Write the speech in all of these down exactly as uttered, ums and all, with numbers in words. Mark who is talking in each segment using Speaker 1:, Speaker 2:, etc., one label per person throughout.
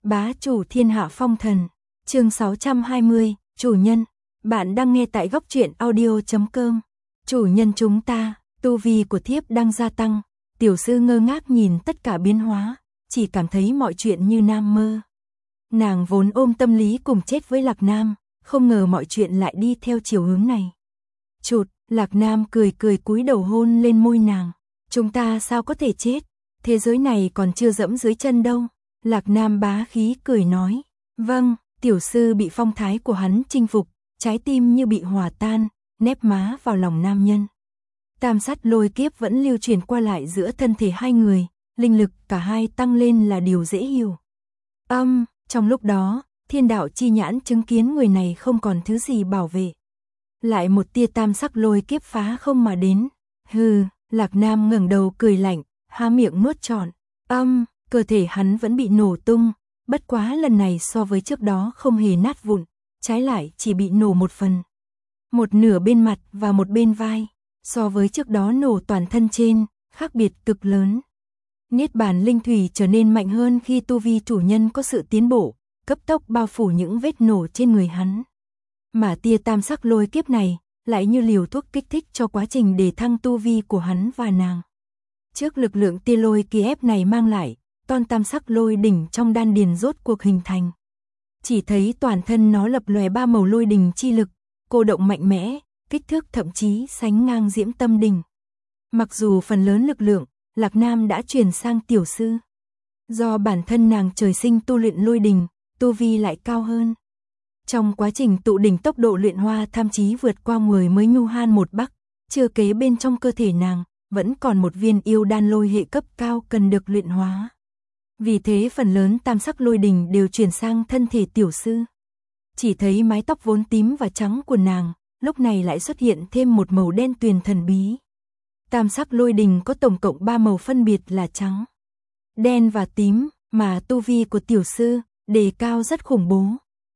Speaker 1: Bá chủ thiên hạ phong thần, chương sáu trăm hai mươi, chủ nhân, bạn đang nghe tại góc truyện audio chấm com. Chủ nhân chúng ta, tu vi của thiếp đang gia tăng, tiểu sư ngơ ngác nhìn tất cả biến hóa, chỉ cảm thấy mọi chuyện như nam mơ. Nàng vốn ôm tâm lý cùng chết với Lạc Nam, không ngờ mọi chuyện lại đi theo chiều hướng này. Chụt, Lạc Nam cười cười cúi đầu hôn lên môi nàng. Chúng ta sao có thể chết, thế giới này còn chưa dẫm dưới chân đâu. Lạc Nam bá khí cười nói, vâng, tiểu sư bị phong thái của hắn chinh phục, trái tim như bị hòa tan, nép má vào lòng nam nhân. Tam sát lôi kiếp vẫn lưu truyền qua lại giữa thân thể hai người, linh lực cả hai tăng lên là điều dễ hiểu. Âm, um, trong lúc đó, thiên đạo chi nhãn chứng kiến người này không còn thứ gì bảo vệ. Lại một tia tam sắc lôi kiếp phá không mà đến. Hừ, Lạc Nam ngẩng đầu cười lạnh, há miệng nuốt trọn. Âm, um, cơ thể hắn vẫn bị nổ tung, bất quá lần này so với trước đó không hề nát vụn, trái lại chỉ bị nổ một phần. Một nửa bên mặt và một bên vai, so với trước đó nổ toàn thân trên, khác biệt cực lớn. Niết bàn linh thủy trở nên mạnh hơn khi tu vi chủ nhân có sự tiến bộ, cấp tốc bao phủ những vết nổ trên người hắn. Mà tia tam sắc lôi kiếp này, lại như liều thuốc kích thích cho quá trình đề thăng tu vi của hắn và nàng. Trước lực lượng tia lôi kỳ ép này mang lại, ton tam sắc lôi đỉnh trong đan điền rốt cuộc hình thành. Chỉ thấy toàn thân nó lập lòe ba màu lôi đỉnh chi lực, cô động mạnh mẽ, kích thước thậm chí sánh ngang Diễm Tâm đỉnh. Mặc dù phần lớn lực lượng, Lạc Nam đã truyền sang tiểu sư. Do bản thân nàng trời sinh tu luyện lôi đỉnh, tu vi lại cao hơn. Trong quá trình tụ đỉnh tốc độ luyện hoa thậm chí vượt qua người mới nhu han một bắc, chưa kế bên trong cơ thể nàng, vẫn còn một viên yêu đan lôi hệ cấp cao cần được luyện hóa. Vì thế phần lớn tam sắc lôi đỉnh đều chuyển sang thân thể tiểu sư. Chỉ thấy mái tóc vốn tím và trắng của nàng, lúc này lại xuất hiện thêm một màu đen tuyền thần bí. Tam sắc lôi đỉnh có tổng cộng ba màu phân biệt là trắng, đen và tím, mà tu vi của tiểu sư đề cao rất khủng bố.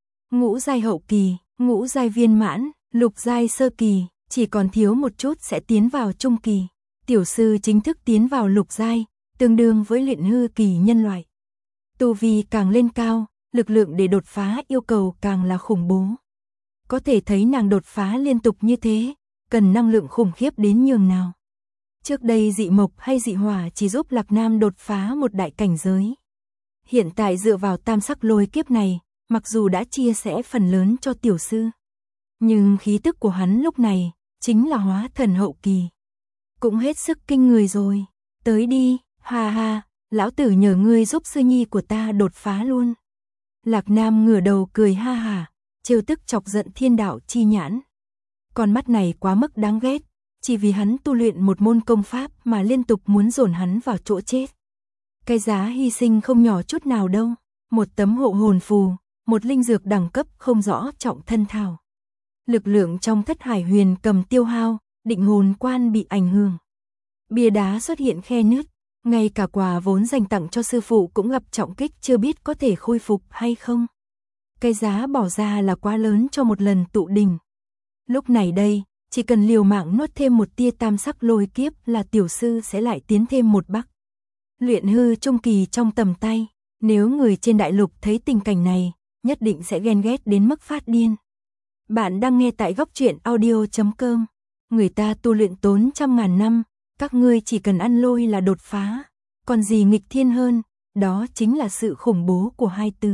Speaker 1: Ngũ giai hậu kỳ, ngũ giai viên mãn, lục giai sơ kỳ, chỉ còn thiếu một chút sẽ tiến vào trung kỳ. Tiểu sư chính thức tiến vào lục giai, tương đương với luyện hư kỳ nhân loại. Tu vi càng lên cao, lực lượng để đột phá yêu cầu càng là khủng bố. Có thể thấy nàng đột phá liên tục như thế, cần năng lượng khủng khiếp đến nhường nào. Trước đây dị mộc hay dị hỏa chỉ giúp Lạc Nam đột phá một đại cảnh giới. Hiện tại dựa vào tam sắc lôi kiếp này, mặc dù đã chia sẻ phần lớn cho tiểu sư, nhưng khí tức của hắn lúc này chính là hóa thần hậu kỳ. Cũng hết sức kinh người rồi. Tới đi, ha ha, lão tử nhờ ngươi giúp sư nhi của ta đột phá luôn. Lạc Nam ngửa đầu cười ha ha, trêu tức chọc giận thiên đạo chi nhãn. Con mắt này quá mức đáng ghét, chỉ vì hắn tu luyện một môn công pháp mà liên tục muốn dồn hắn vào chỗ chết. Cái giá hy sinh không nhỏ chút nào đâu, một tấm hộ hồn phù, một linh dược đẳng cấp không rõ trọng thân thảo. Lực lượng trong thất hải huyền cầm tiêu hao, định hồn quan bị ảnh hưởng. Bia đá xuất hiện khe nứt, ngay cả quà vốn dành tặng cho sư phụ cũng gặp trọng kích chưa biết có thể khôi phục hay không. Cái giá bỏ ra là quá lớn cho một lần tụ đỉnh. Lúc này đây, chỉ cần liều mạng nuốt thêm một tia tam sắc lôi kiếp là tiểu sư sẽ lại tiến thêm một bắc. Luyện hư trung kỳ trong tầm tay, nếu người trên đại lục thấy tình cảnh này, nhất định sẽ ghen ghét đến mức phát điên. Bạn đang nghe tại góc truyện audio chấm com. Người ta tu luyện tốn trăm ngàn năm, các ngươi chỉ cần ăn lôi là đột phá. Còn gì nghịch thiên hơn, đó chính là sự khủng bố của hai từ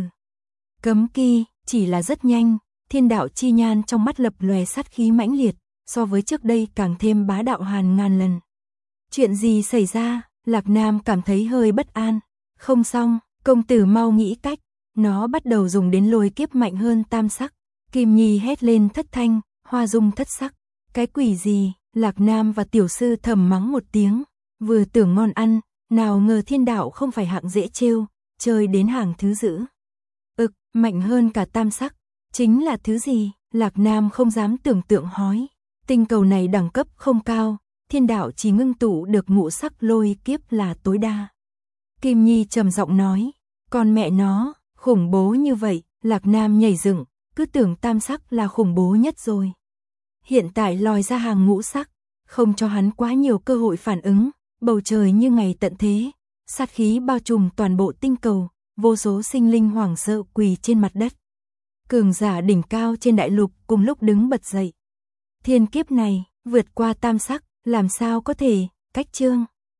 Speaker 1: cấm kỵ. Chỉ là rất nhanh, thiên đạo chi nhan trong mắt lập lòe sát khí mãnh liệt, so với trước đây càng thêm bá đạo hàn ngàn lần. Chuyện gì xảy ra? Lạc Nam cảm thấy hơi bất an. Không xong, công tử mau nghĩ cách. Nó bắt đầu dùng đến lôi kiếp mạnh hơn tam sắc. Kim Nhi hét lên thất thanh, hoa dung thất sắc. Cái quỷ gì? Lạc Nam và tiểu sư thầm mắng một tiếng. Vừa tưởng ngon ăn, nào ngờ thiên đạo không phải hạng dễ trêu, chơi đến hàng thứ dữ. Ực, mạnh hơn cả tam sắc. Chính là thứ gì? Lạc Nam không dám tưởng tượng hói. Tinh cầu này đẳng cấp không cao, thiên đạo chỉ ngưng tụ được ngũ sắc lôi kiếp là tối đa. Kim Nhi trầm giọng nói, con mẹ nó, khủng bố như vậy. Lạc Nam nhảy dựng, cứ tưởng tam sắc là khủng bố nhất rồi. Hiện tại lòi ra hàng ngũ sắc, không cho hắn quá nhiều cơ hội phản ứng, bầu trời như ngày tận thế, sát khí bao trùm toàn bộ tinh cầu, vô số sinh linh hoảng sợ quỳ trên mặt đất. Cường giả đỉnh cao trên đại lục cùng lúc đứng bật dậy. Thiên kiếp này, vượt qua tam sắc, làm sao có thể, cách chương.